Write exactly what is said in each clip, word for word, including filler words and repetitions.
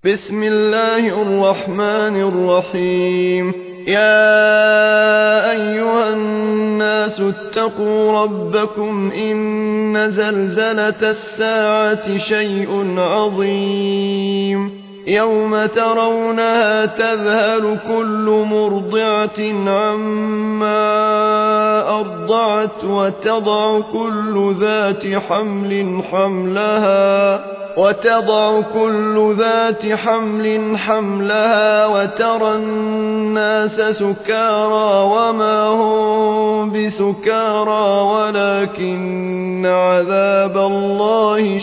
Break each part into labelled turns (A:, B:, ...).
A: بسم الله الرحمن الرحيم. يا أيها الناس اتقوا ربكم إن زلزلة الساعة شيء عظيم يوم ترونها تذهل كل مرضعة عما أرضعت وتضع كل ذات حمل حملها وتضع كل ذات حمل حملها وترى الناس سكارى وما هم بسكارى ولكن عذاب الله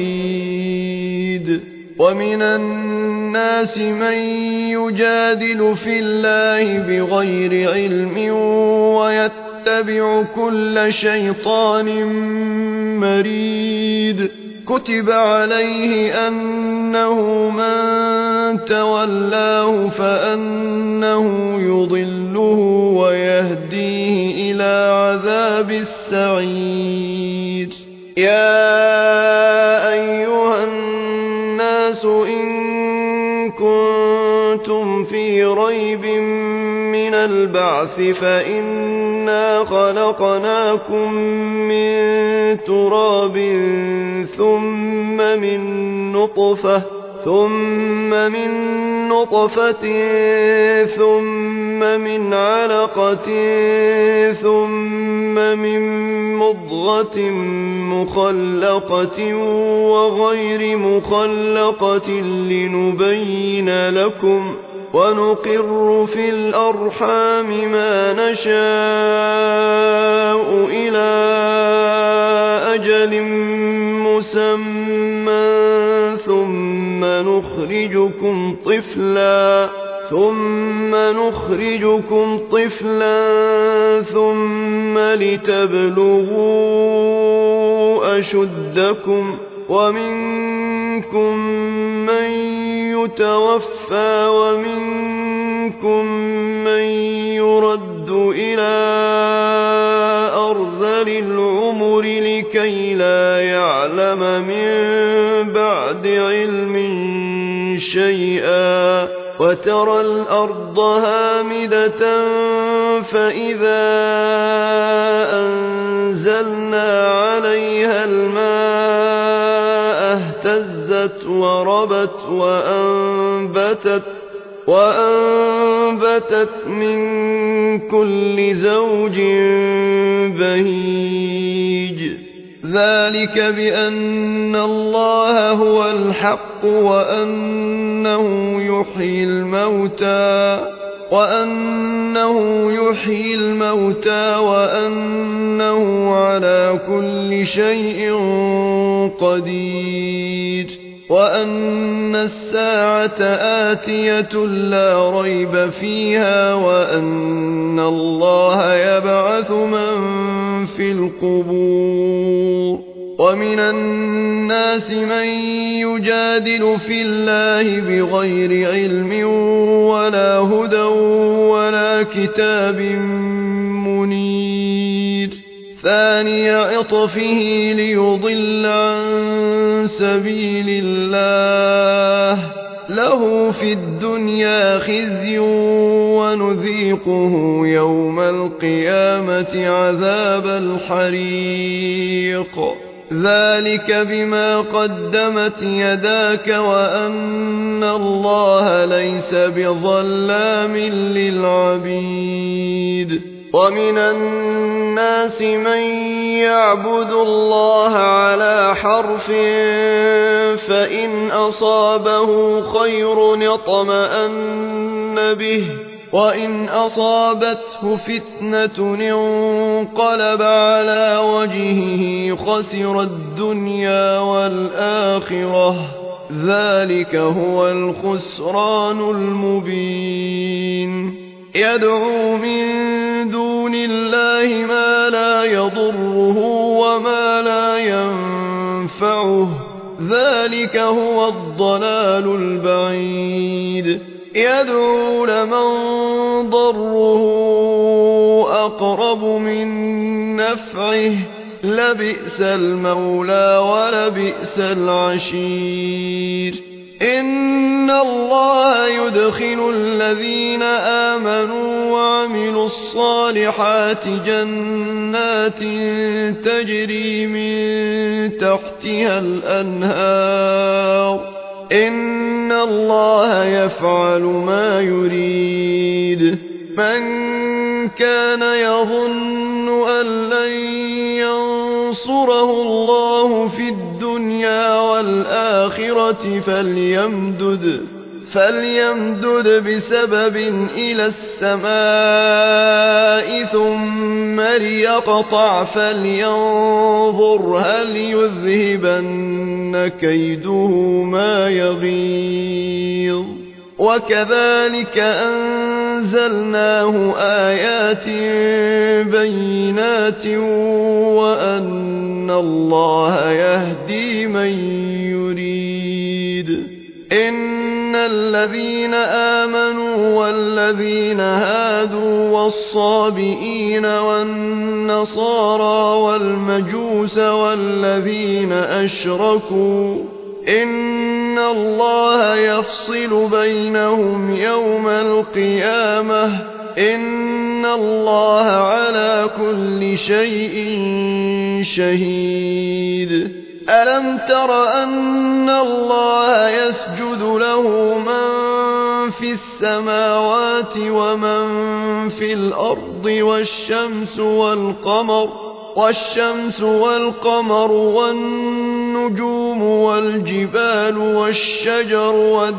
A: شديد. ومن الناس من يجادل في الله بغير علم ويتبع كل شيطان مريد. كتب عليه أنه من تولاه فأنه يضله ويهديه إلى عذاب السعير. يا أيها الناس إن كنتم في ريب من البعث فإنا خلقناكم من تراب ثم من نطفة ثم من نطفة ثم من علقة ثم من مضغة مخلقة وغير مخلقة لنبين لكم ونقر في الأرحام ما نشاء إلى أجل مسمى ثم نخرجكم طفلا ثم نخرجكم طفلا ثم لتبلغوا أشدكم ومنكم من يتوفى ومنكم من يرد إلى أرذل العمر لكي لا يعلم من بعد علم شيئا. وترى الأرض هامدة فإذا أنزلنا عليها الماء اهتزت وربت وأنبتت, وأنبتت من كل زوج بهيج. ذلك بأن الله هو الحق وأنه يحيي الموتى وأنه يحيي الموتى وأنه على كل شيء قدير وأن الساعة آتية لا ريب فيها وأن الله يبعث من في القبور. ومن الناس من يجادل في الله بغير علم ولا هدى ولا كتاب منير. ثاني عطفه ليضل عن سبيل الله له في الدنيا خزي ونذيقه يوم القيامة عذاب الحريق. ذلك بما قدمت يداك وأن الله ليس بظلام للعبيد. ومن الناس من يعبد الله على حرف فإن أصابه خير اطمأن به وإن أصابته فتنة انقلب على وجهه خسر الدنيا والآخرة ذلك هو الخسران المبين. يدعو من دون الله ما لا يضره وما لا ينفعه ذلك هو الضلال البعيد. يدعو لمن ضره أقرب من نفعه لبئس المولى ولبئس العشير. إن إن الله يدخل الذين آمنوا وعملوا الصالحات جنات تجري من تحتها الأنهار إن الله يفعل ما يريد من كان يظن أن لن ينصره الله في الدنيا والآخرة فليمدد فليمدد بسبب إلى السماء ثم ليقطع فلينظر هل يذهبن كيده ما يغيظ وكذلك أنزلناه آيات بينات وأن الله يهدي من يريد إن الذين آمنوا والذين هادوا والصابئين والنصارى والمجوس والذين أشركوا إن الله يفصل بينهم يوم القيامة إن الله على كل شيء شهيد ألم تر أن الله يسجد له من في السماوات ومن في الأرض والشمس والقمر والشمس والقمر والنجوم والجبال والشجر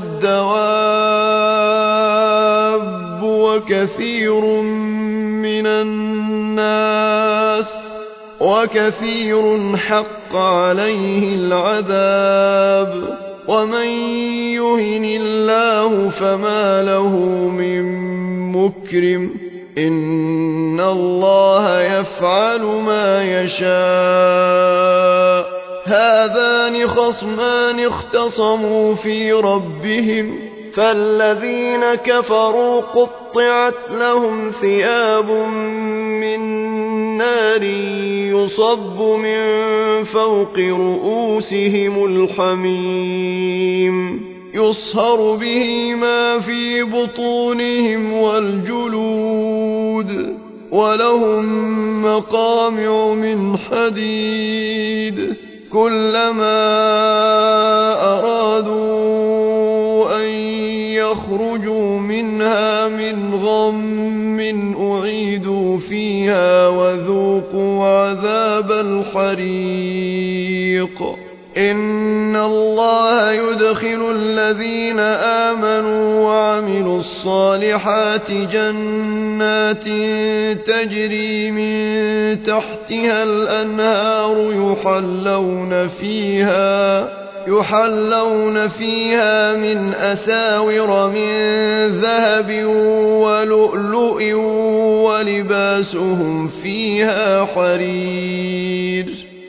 A: والدواب وكثير من الناس وكثير حق عليه العذاب ومن يهن الله فما له من مكرم إن الله يفعل ما يشاء هذان خصمان اختصموا في ربهم فالذين كفروا قطعت لهم ثياب من نار يصب من فوق رؤوسهم الحميم يصهر به ما في بطونهم والجلود ولهم مقامع من حديد كلما أرادوا أن يخرجوا منها من غم أعيدوا فيها وذوقوا عذاب الحريق إن الله يدخل الذين آمنوا وعملوا الصالحات جنات تجري من تحتها الأنهار يحلون فيها يحلون فيها من أساور من ذهب ولؤلؤ ولباسهم فيها حرير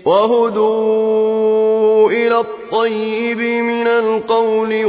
A: وهدوا إلى الطيب من القول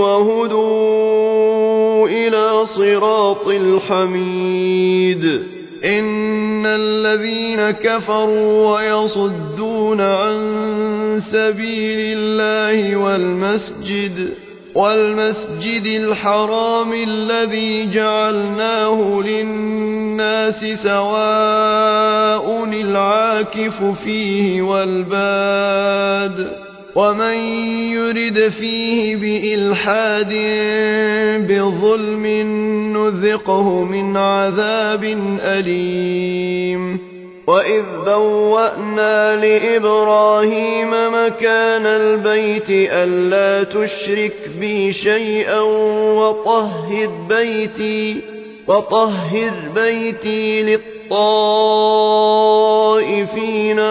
A: وهدوا إلى صراط الحميد إن الذين كفروا ويصدون عن سبيل الله والمسجد والمسجد الحرام الذي جعلناه للناس سواء العاكف فيه والباد ومن يرد فيه بإلحاد بظلم نذقه من عذاب أليم وإذ بوأنا لإبراهيم مكان البيت ألا تشرك بي شيئا وطهر بيتي وطهر بيتي للطائفين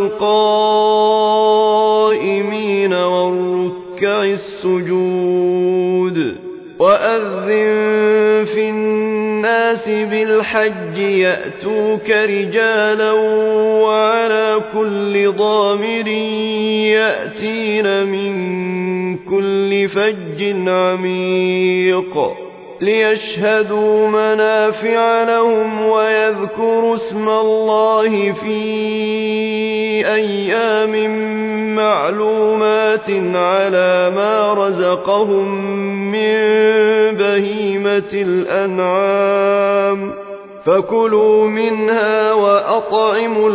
A: والقائمين والركع السجود وأذن في الناس بالحج يأتوك رجالا وعلى كل ضامر يأتين من كل فج عميق ليشهدوا منافع لهم ويذكروا اسم الله في أيام معلومات على ما رزقهم من بهيمة الأنعام فكلوا منها وأطعموا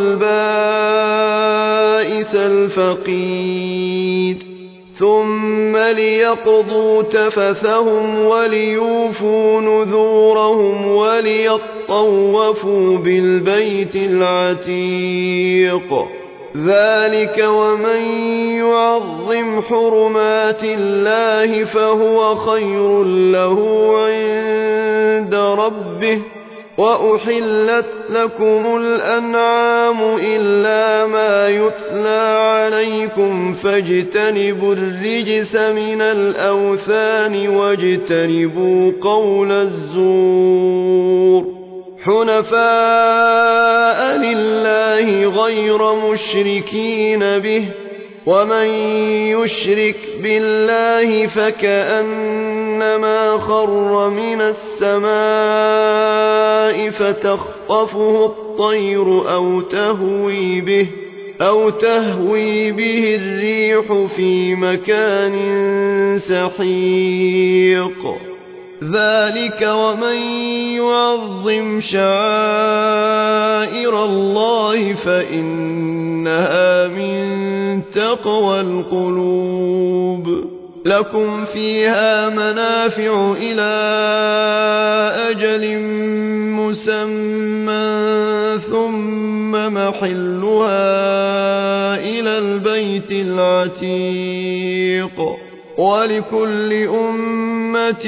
A: البائس الفقير ثم ليقضوا تفثهم وليوفوا نذورهم وليطوفوا بالبيت العتيق ذلك ومن يعظم حرمات الله فهو خير له عند ربه وأحلت لكم الأنعام إلا ما يتلى عليكم فاجتنبوا الرجس من الأوثان واجتنبوا قول الزور حنفاء لله غير مشركين به ومن يشرك بالله فكأنما خر من السماء فتخطفه الطير أو تهوي به أو تهوي به الريح في مكان سحيق ذلك ومن يعظم شعائر الله فإنها من تقوى القلوب لكم فيها منافع إلى أجل مسمى ثم محلها إلى البيت العتيق ولكل أمة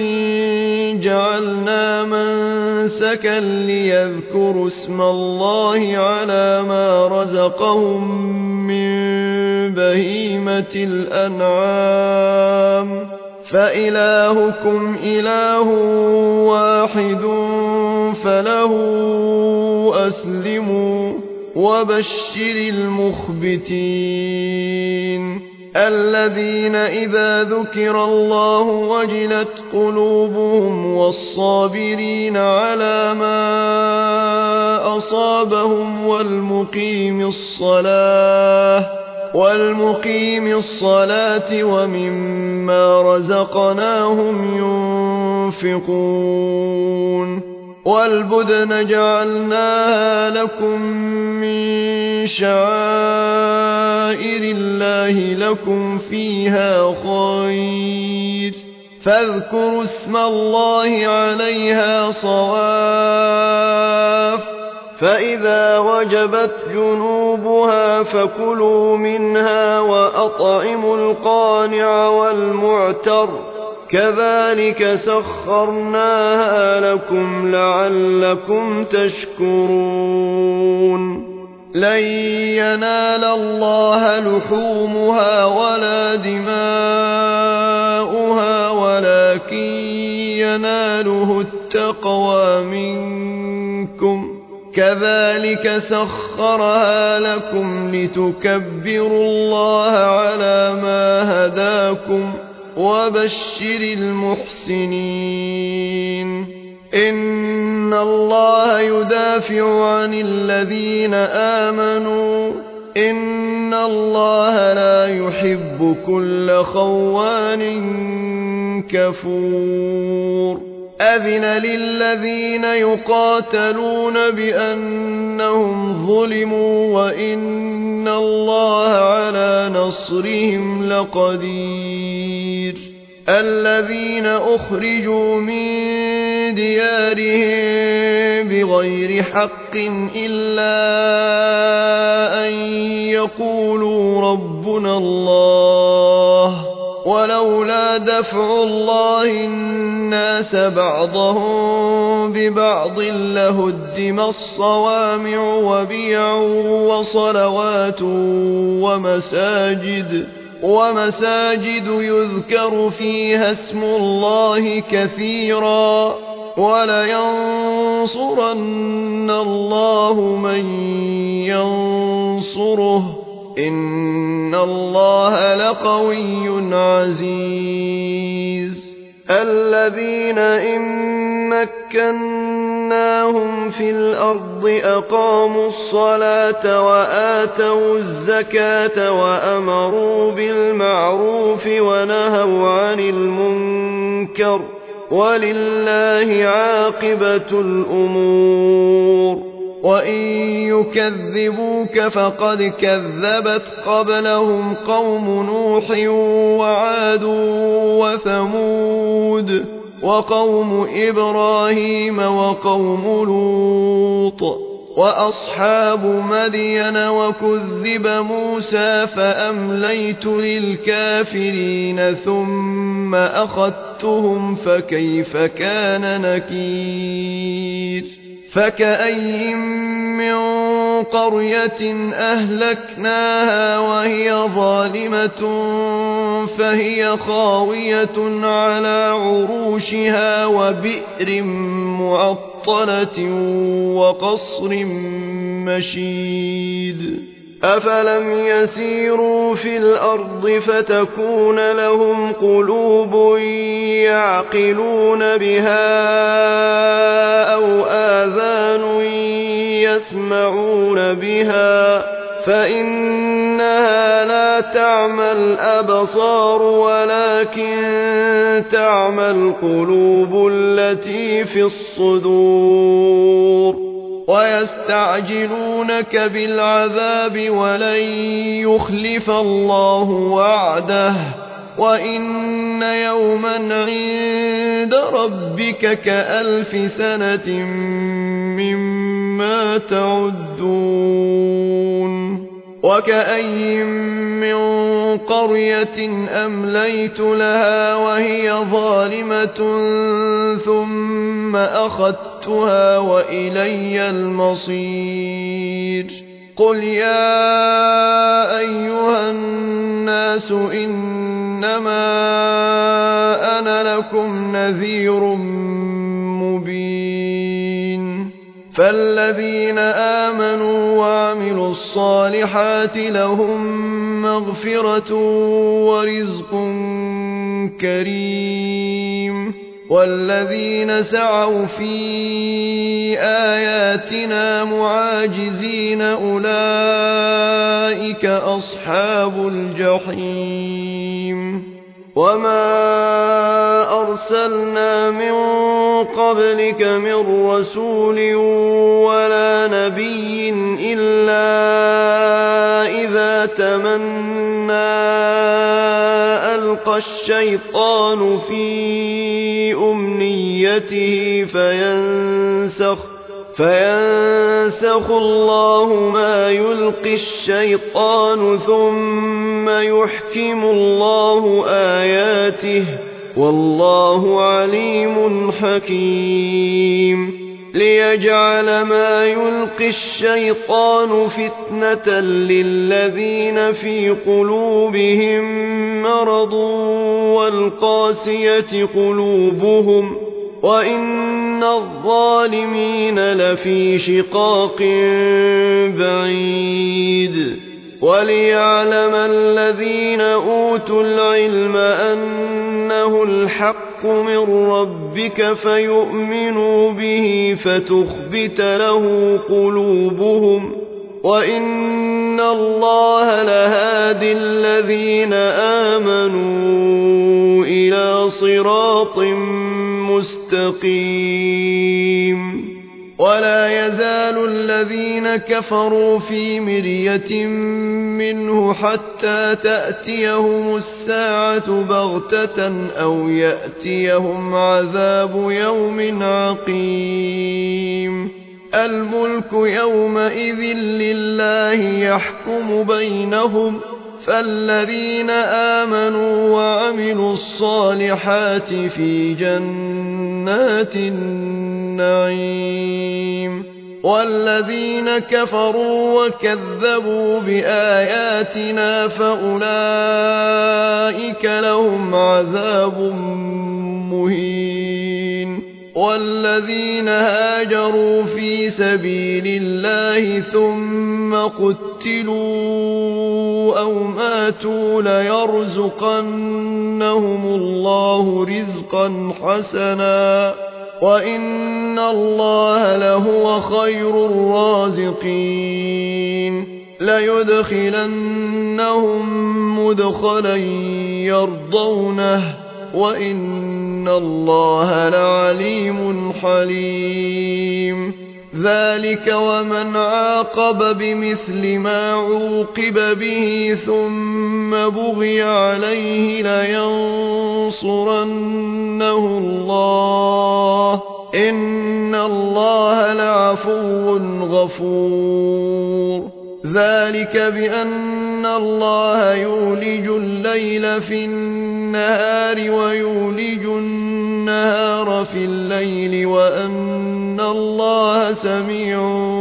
A: جعلنا منسكا ليذكروا اسم الله على ما رزقهم من بهيمة الأنعام فإلهكم إله واحد فله أسلموا وبشر المخبتين الذين إذا ذكر الله وجلت قلوبهم والصابرين على ما أصابهم والمقيم الصلاة والمقيم الصلاة ومما رزقناهم ينفقون والبدن جعلناها لكم من شعائر الله لكم فيها خير فاذكروا اسم الله عليها صواف فإذا وجبت جنوبها فكلوا منها وأطعموا القانع والمعتر كذلك سخرناها لكم لعلكم تشكرون لن ينال الله لحومها ولا دماؤها ولكن يناله التقوى منكم كذلك سخرها لكم لتكبروا الله على ما هداكم وبشر المحسنين إن الله يدافع عن الذين آمنوا إن الله لا يحب كل خوان كفور أذن للذين يقاتلون بأنهم ظلموا وإن الله على نصرهم لقدير الذين أخرجوا من ديارهم بغير حق إلا أن يقولوا ربنا الله ولولا دفع الله الناس بعضهم ببعض لهدم الصوامع وبيع وصلوات ومساجد ومساجد يذكر فيها اسم الله كثيرا ولينصرن الله من ينصره إن الله لقوي عزيز الذين إن مكناهم في الأرض أقاموا الصلاة وآتوا الزكاة وأمروا بالمعروف ونهوا عن المنكر ولله عاقبة الأمور وإن يكذبوك فقد كذبت قبلهم قوم نوح وعاد وثمود وقوم إبراهيم وقوم لوط وأصحاب مدين وكذب موسى فأمليت للكافرين ثم أخذتهم فكيف كان نكير فكأي من قرية أهلكناها وهي ظالمة فهي خاوية على عروشها وبئر معطلة وقصر مشيد أفلم يسيروا في الأرض فتكون لهم قلوب يعقلون بها أو آذان يسمعون بها فإنها لا تعمى الأبصار ولكن تعمى القلوب التي في الصدور ويستعجلونك بالعذاب ولن يخلف الله وعده وإن يوما عند ربك كألف سنة مما تعدون وكأي من قرية أمليت لها وهي ظالمة ثم أخذتها وإلي المصير قل يا أيها الناس إنما أنا لكم نذير مبين فالذين آمنوا وعملوا الصالحات لهم مغفرة ورزق كريم والذين سعوا في آياتنا معاجزين أولئك أصحاب الجحيم وما أرسلنا من قبلك من رسول ولا نبي إلا إذا تمنى ألقى الشيطان في أمنيته فينسخ فينسخ الله ما يلقي الشيطان ثم يحكم الله آياته والله عليم حكيم ليجعل ما يلقي الشيطان فتنة للذين في قلوبهم مرض والقاسية قلوبهم وإن الظالمين لفي شقاق بعيد وليعلم الذين أوتوا العلم أنه الحق من ربك فيؤمنوا به فتخبت له قلوبهم وإن الله لهادي الذين آمنوا إلى صراط مستقيم ولا يزال الذين كفروا في مرية منه حتى تأتيهم الساعة بغتة أو يأتيهم عذاب يوم عقيم الملك يومئذ لله يحكم بينهم فالذين آمنوا وعملوا الصالحات في جنات النعيم والذين كفروا وكذبوا بآياتنا فأولئك لهم عذاب مهين والذين هاجروا في سبيل الله ثم قتلوا أو ماتوا ليرزقنهم الله رزقا حسنا وإن الله لهو خير الرازقين ليدخلنهم مدخلا يرضونه وإن إن الله لعليم حليم ذلك ومن عاقب بمثل ما عوقب به ثم بغي عليه لينصرنه الله إن الله لعفو غفور ذلك بأن الله يولج الليل في النهار ويولج النهار في الليل وأن الله سميع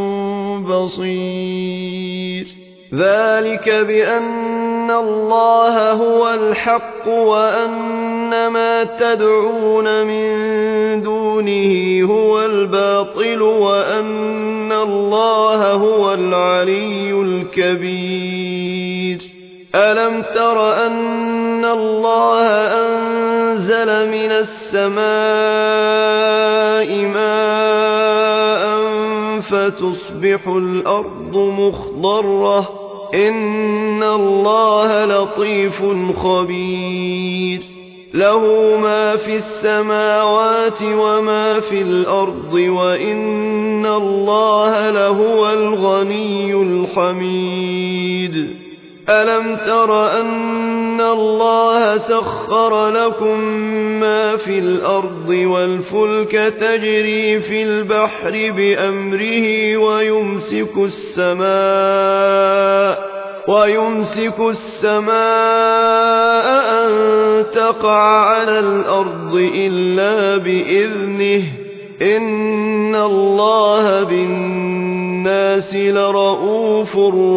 A: بصير ذلك بأن الله هو الحق وأن ما تدعون من دونه هو الباطل وأن الله هو العلي الكبير ألم تر أن الله أنزل من السماء ماء فتصبح الأرض مخضرة إن الله لطيف خبير له ما في السماوات وما في الأرض وإن الله لهو الغني الحميد ألم تر أن الله سخر لكم ما في الأرض والفلك تجري في البحر بأمره ويمسك السماء ويمسك السماء أن تقع على الأرض إلا بإذنه إن الله بالناس لرءوف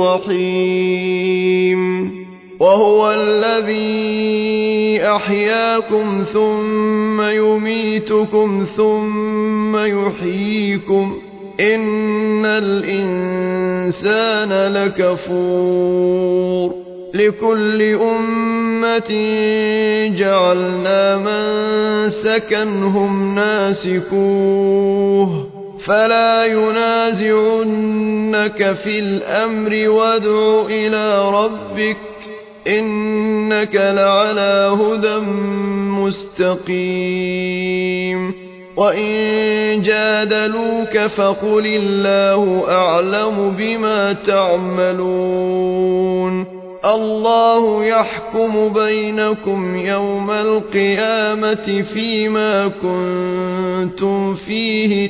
A: رحيم وهو الذي أحياكم ثم يميتكم ثم يحييكم إن الإنسان لكفور لكل أمة جعلنا منسكا هم ناسكوه فلا ينازعنك في الأمر وادع إلى ربك إنك لعلى هدى مستقيم وإن جادلوك فقل الله أعلم بما تعملون الله يحكم بينكم يوم القيامة فيما كنتم فيه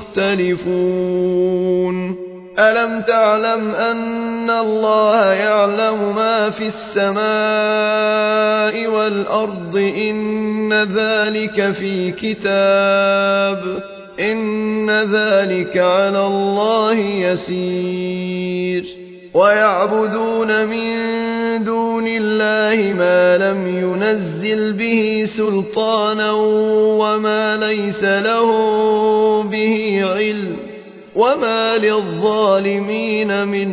A: تختلفون ألم تعلم أن الله يعلم ما في السماء والأرض إن ذلك في كتاب إن ذلك على الله يسير ويعبدون من دون الله ما لم ينزل به سلطانا وما ليس له به علم وما للظالمين من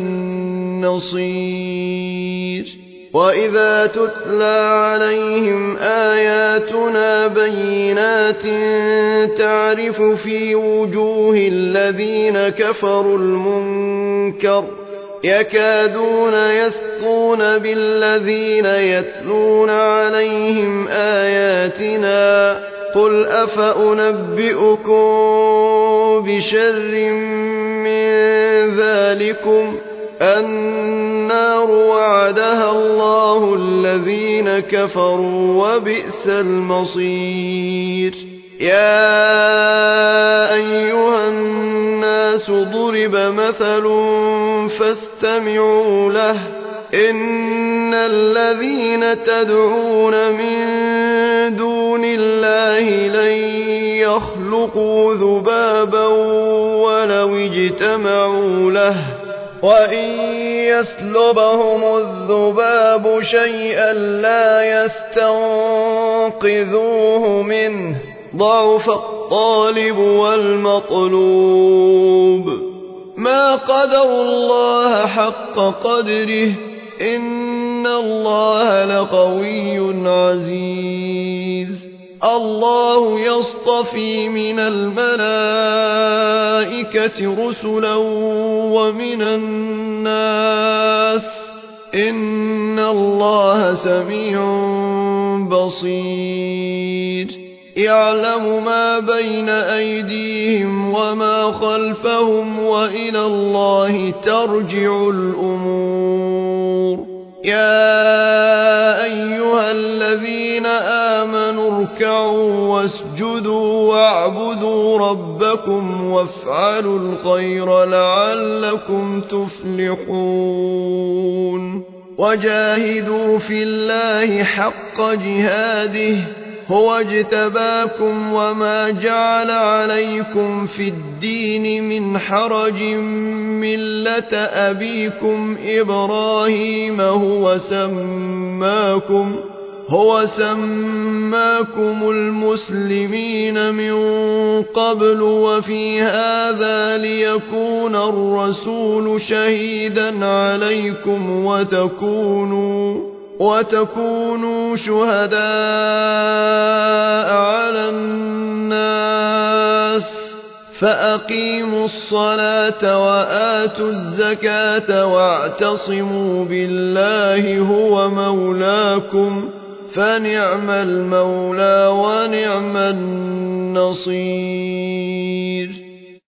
A: نصير وإذا تتلى عليهم آياتنا بينات تعرف في وجوه الذين كفروا المنكر يكادون يسطون بالذين يتلون عليهم آياتنا قل أفأنبئكم بشر من ذلكم النار وعدها الله الذين كفروا وبئس المصير يا أيها الناس ضرب مثل فاستمعوا له إن الذين تدعون من دون الله لن يخلقوا ذبابا ولو اجتمعوا له وإن يسلبهم الذباب شيئا لا يستنقذوه منه ضعف الطالب والمطلوب ما قدروا الله حق قدره إن الله لقوي عزيز الله يصطفي من الملائكة رسلا ومن الناس إن الله سميع بصير يعلم ما بين أيديهم وما خلفهم وإلى الله ترجع الأمور. يا أيها الذين آمنوا اركعوا واسجدوا واعبدوا ربكم وافعلوا الخير لعلكم تفلحون. وجاهدوا في الله حق جهاده هو اجتباكم وما جعل عليكم في الدين من حرج ملة أبيكم إبراهيم هو سماكم هو سماكم المسلمين من قبل وفي هذا ليكون الرسول شهيدا عليكم وتكونوا وتكونوا شهداء على الناس فأقيموا الصلاة وآتوا الزكاة واعتصموا بالله هو مولاكم فنعم المولى ونعم النصير.